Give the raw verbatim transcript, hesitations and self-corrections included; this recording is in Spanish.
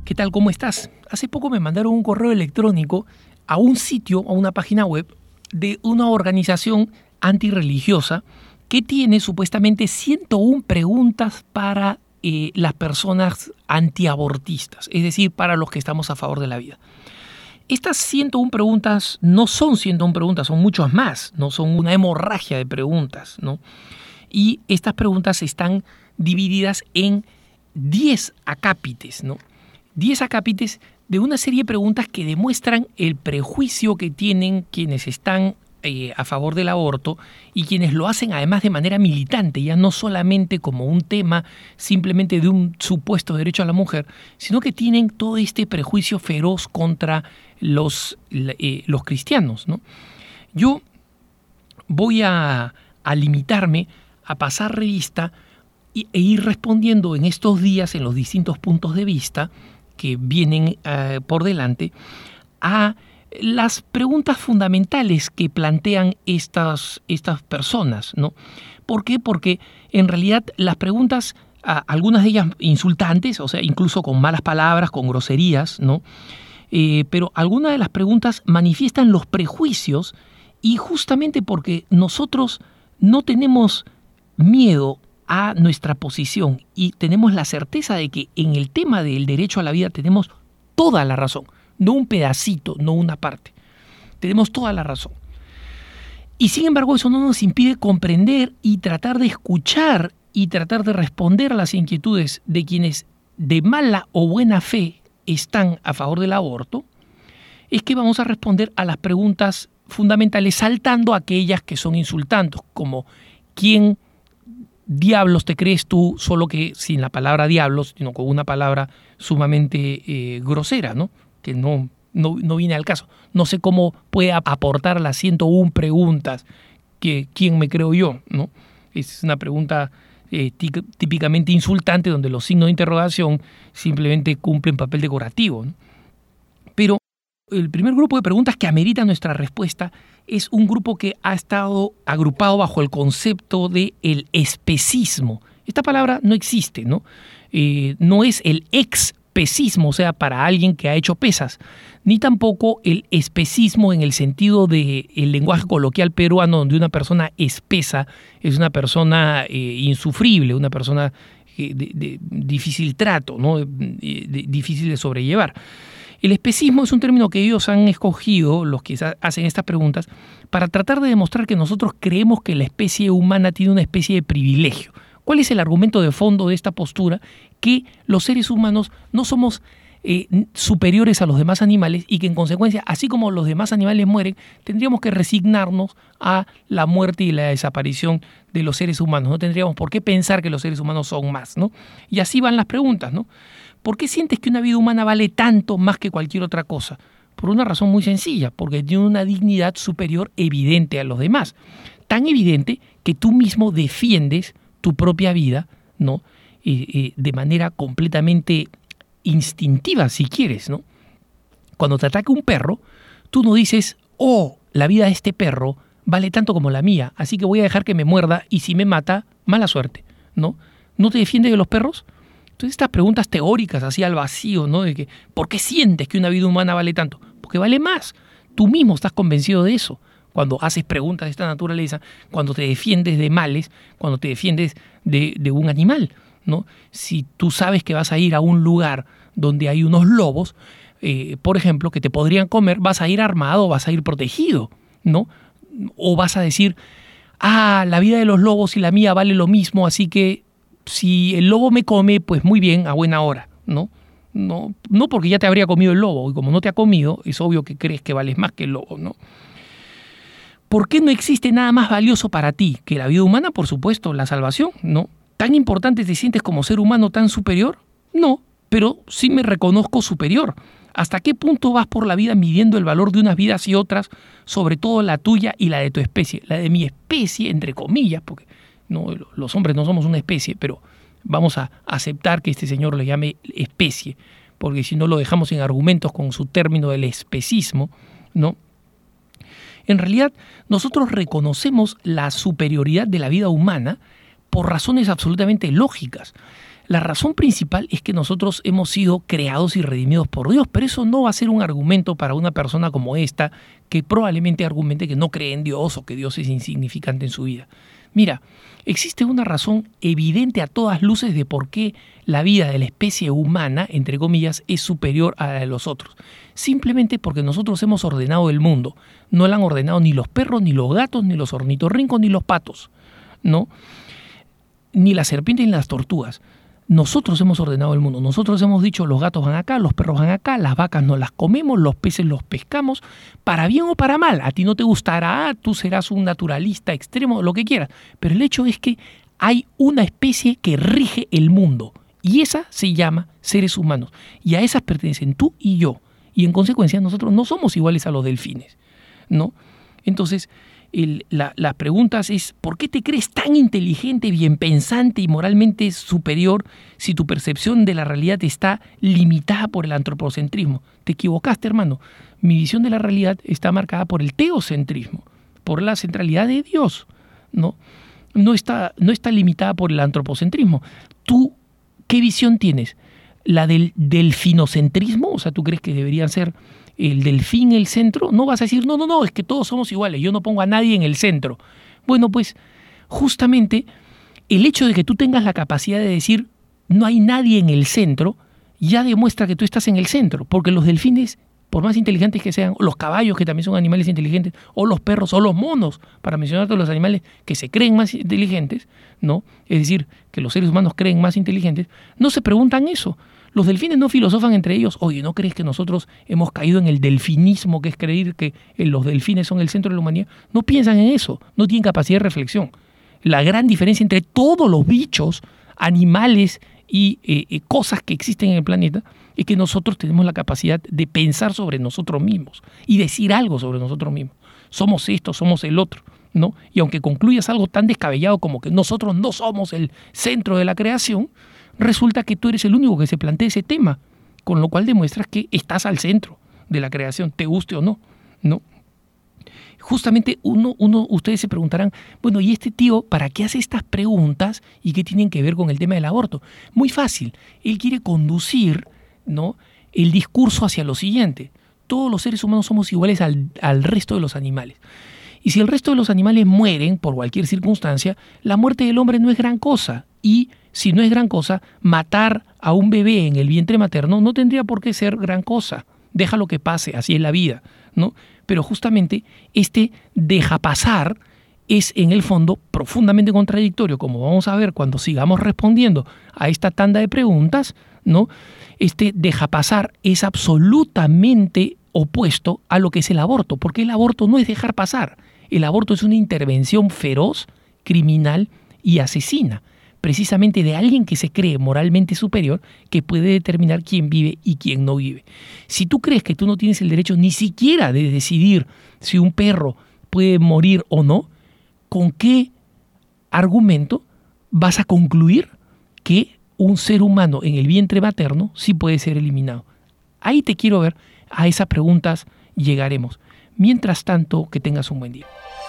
¿Qué tal? ¿Cómo estás? Hace poco me mandaron un correo electrónico a un sitio, a una página web de una organización antirreligiosa que tiene supuestamente ciento una preguntas para eh, las personas antiabortistas, es decir, para los que estamos a favor de la vida. Estas ciento una preguntas no son ciento una preguntas, son muchas más, no son una hemorragia de preguntas, ¿no? Y estas preguntas están divididas en diez acápites, ¿no? diez acápites de una serie de preguntas que demuestran el prejuicio que tienen quienes están eh, a favor del aborto y quienes lo hacen además de manera militante, ya no solamente como un tema simplemente de un supuesto derecho a la mujer, sino que tienen todo este prejuicio feroz contra los, eh, los cristianos, ¿no? Yo voy a, a limitarme a pasar revista e ir respondiendo en estos días, en los distintos puntos de vista que vienen uh, por delante, a las preguntas fundamentales que plantean estas, estas personas, ¿no? ¿Por qué? Porque en realidad las preguntas, uh, algunas de ellas insultantes, o sea, incluso con malas palabras, con groserías, ¿no? Eh, pero algunas de las preguntas manifiestan los prejuicios y justamente porque nosotros no tenemos miedo a nuestra posición y tenemos la certeza de que en el tema del derecho a la vida tenemos toda la razón, no un pedacito, no una parte, tenemos toda la razón. Y sin embargo eso no nos impide comprender y tratar de escuchar y tratar de responder a las inquietudes de quienes de mala o buena fe están a favor del aborto. Es que vamos a responder a las preguntas fundamentales saltando aquellas que son insultantes, como ¿quién diablos te crees tú? Solo que sin la palabra diablos, sino con una palabra sumamente eh, grosera, ¿no? Que no, no, no viene al caso. No sé cómo puede aportar a las ciento una preguntas que quién me creo yo, ¿no? Es una pregunta eh, típicamente insultante donde los signos de interrogación simplemente cumplen papel decorativo, ¿no? Pero el primer grupo de preguntas que amerita nuestra respuesta es un grupo que ha estado agrupado bajo el concepto de el especismo. Esta palabra no existe, ¿no? Eh, no es el expecismo, o sea, para alguien que ha hecho pesas, ni tampoco el especismo en el sentido del lenguaje coloquial peruano, donde una persona espesa es una persona eh, insufrible, una persona eh, de, de difícil trato, ¿no? de, de, difícil de sobrellevar. El especismo es un término que ellos han escogido, los que hacen estas preguntas, para tratar de demostrar que nosotros creemos que la especie humana tiene una especie de privilegio. ¿Cuál es el argumento de fondo de esta postura? Que los seres humanos no somos eh, superiores a los demás animales y que en consecuencia, así como los demás animales mueren, tendríamos que resignarnos a la muerte y la desaparición de los seres humanos. No tendríamos por qué pensar que los seres humanos son más, ¿no? Y así van las preguntas, ¿no? ¿Por qué sientes que una vida humana vale tanto más que cualquier otra cosa? Por una razón muy sencilla, porque tiene una dignidad superior evidente a los demás. Tan evidente que tú mismo defiendes tu propia vida, ¿no? Eh, eh, de manera completamente instintiva, si quieres, ¿no? Cuando te ataca un perro, tú no dices, oh, la vida de este perro vale tanto como la mía, así que voy a dejar que me muerda y si me mata, mala suerte, ¿no? ¿No te defiendes de los perros? Entonces estas preguntas teóricas así al vacío, ¿no? De que, ¿por qué sientes que una vida humana vale tanto? Porque vale más. Tú mismo estás convencido de eso. Cuando haces preguntas de esta naturaleza, cuando te defiendes de males, cuando te defiendes de, de un animal, ¿no? Si tú sabes que vas a ir a un lugar donde hay unos lobos, eh, por ejemplo, que te podrían comer, vas a ir armado, vas a ir protegido, ¿no? O vas a decir, ah, la vida de los lobos y la mía vale lo mismo, así que si el lobo me come, pues muy bien, a buena hora, ¿no? No, no porque ya te habría comido el lobo, y como no te ha comido, es obvio que crees que vales más que el lobo, ¿no? ¿Por qué no existe nada más valioso para ti que la vida humana? Por supuesto, la salvación, ¿no? ¿Tan importante te sientes como ser humano tan superior? No, pero sí me reconozco superior. ¿Hasta qué punto vas por la vida midiendo el valor de unas vidas y otras, sobre todo la tuya y la de tu especie? La de mi especie, entre comillas, porque no, los hombres no somos una especie, pero vamos a aceptar que este señor le llame especie, porque si no lo dejamos en argumentos con su término del especismo, ¿no? En realidad, nosotros reconocemos la superioridad de la vida humana por razones absolutamente lógicas. La razón principal es que nosotros hemos sido creados y redimidos por Dios, pero eso no va a ser un argumento para una persona como esta que probablemente argumente que no cree en Dios o que Dios es insignificante en su vida. Mira, existe una razón evidente a todas luces de por qué la vida de la especie humana, entre comillas, es superior a la de los otros. Simplemente porque nosotros hemos ordenado el mundo. No lo han ordenado ni los perros, ni los gatos, ni los ornitorrincos, ni los patos, ¿no? Ni las serpientes, ni las tortugas. Nosotros hemos ordenado el mundo. Nosotros hemos dicho los gatos van acá, los perros van acá, las vacas no las comemos, los peces los pescamos, para bien o para mal. A ti no te gustará, tú serás un naturalista extremo, lo que quieras. Pero el hecho es que hay una especie que rige el mundo y esa se llama seres humanos. Y a esas pertenecen tú y yo. Y en consecuencia nosotros no somos iguales a los delfines, ¿no? Entonces, El, la, la pregunta es, ¿por qué te crees tan inteligente, bien pensante y moralmente superior si tu percepción de la realidad está limitada por el antropocentrismo? Te equivocaste, hermano. Mi visión de la realidad está marcada por el teocentrismo, por la centralidad de Dios, ¿no? No está, no está limitada por el antropocentrismo. ¿Tú qué visión tienes? ¿La del delfinocentrismo? O sea, ¿tú crees que deberían ser el delfín el centro? No vas a decir, no, no, no, es que todos somos iguales, yo no pongo a nadie en el centro. Bueno, pues justamente el hecho de que tú tengas la capacidad de decir no hay nadie en el centro, ya demuestra que tú estás en el centro, porque los delfines, por más inteligentes que sean, o los caballos, que también son animales inteligentes, o los perros, o los monos, para mencionar todos los animales que se creen más inteligentes, ¿no? Es decir, que los seres humanos creen más inteligentes, no se preguntan eso. Los delfines no filosofan entre ellos, oye, ¿no crees que nosotros hemos caído en el delfinismo, que es creer que los delfines son el centro de la humanidad? No piensan en eso, no tienen capacidad de reflexión. La gran diferencia entre todos los bichos, animales y eh, cosas que existen en el planeta es que nosotros tenemos la capacidad de pensar sobre nosotros mismos y decir algo sobre nosotros mismos. Somos esto, somos el otro, ¿no? Y aunque concluyas algo tan descabellado como que nosotros no somos el centro de la creación, resulta que tú eres el único que se plantea ese tema, con lo cual demuestras que estás al centro de la creación, te guste o no, ¿no? Justamente uno, uno, ustedes se preguntarán, bueno, ¿y este tío para qué hace estas preguntas y qué tienen que ver con el tema del aborto? Muy fácil, él quiere conducir, ¿no?, el discurso hacia lo siguiente: todos los seres humanos somos iguales al, al resto de los animales. Y si el resto de los animales mueren por cualquier circunstancia, la muerte del hombre no es gran cosa. Y si no es gran cosa, matar a un bebé en el vientre materno no tendría por qué ser gran cosa. Déjalo que pase, así es la vida, ¿no? Pero justamente este deja pasar es en el fondo profundamente contradictorio, como vamos a ver cuando sigamos respondiendo a esta tanda de preguntas, ¿no? Este deja pasar es absolutamente opuesto a lo que es el aborto, porque el aborto no es dejar pasar. El aborto es una intervención feroz, criminal y asesina, precisamente de alguien que se cree moralmente superior, que puede determinar quién vive y quién no vive. Si tú crees que tú no tienes el derecho ni siquiera de decidir si un perro puede morir o no, ¿con qué argumento vas a concluir que un ser humano en el vientre materno sí puede ser eliminado? Ahí te quiero ver, a esas preguntas llegaremos. Mientras tanto, que tengas un buen día.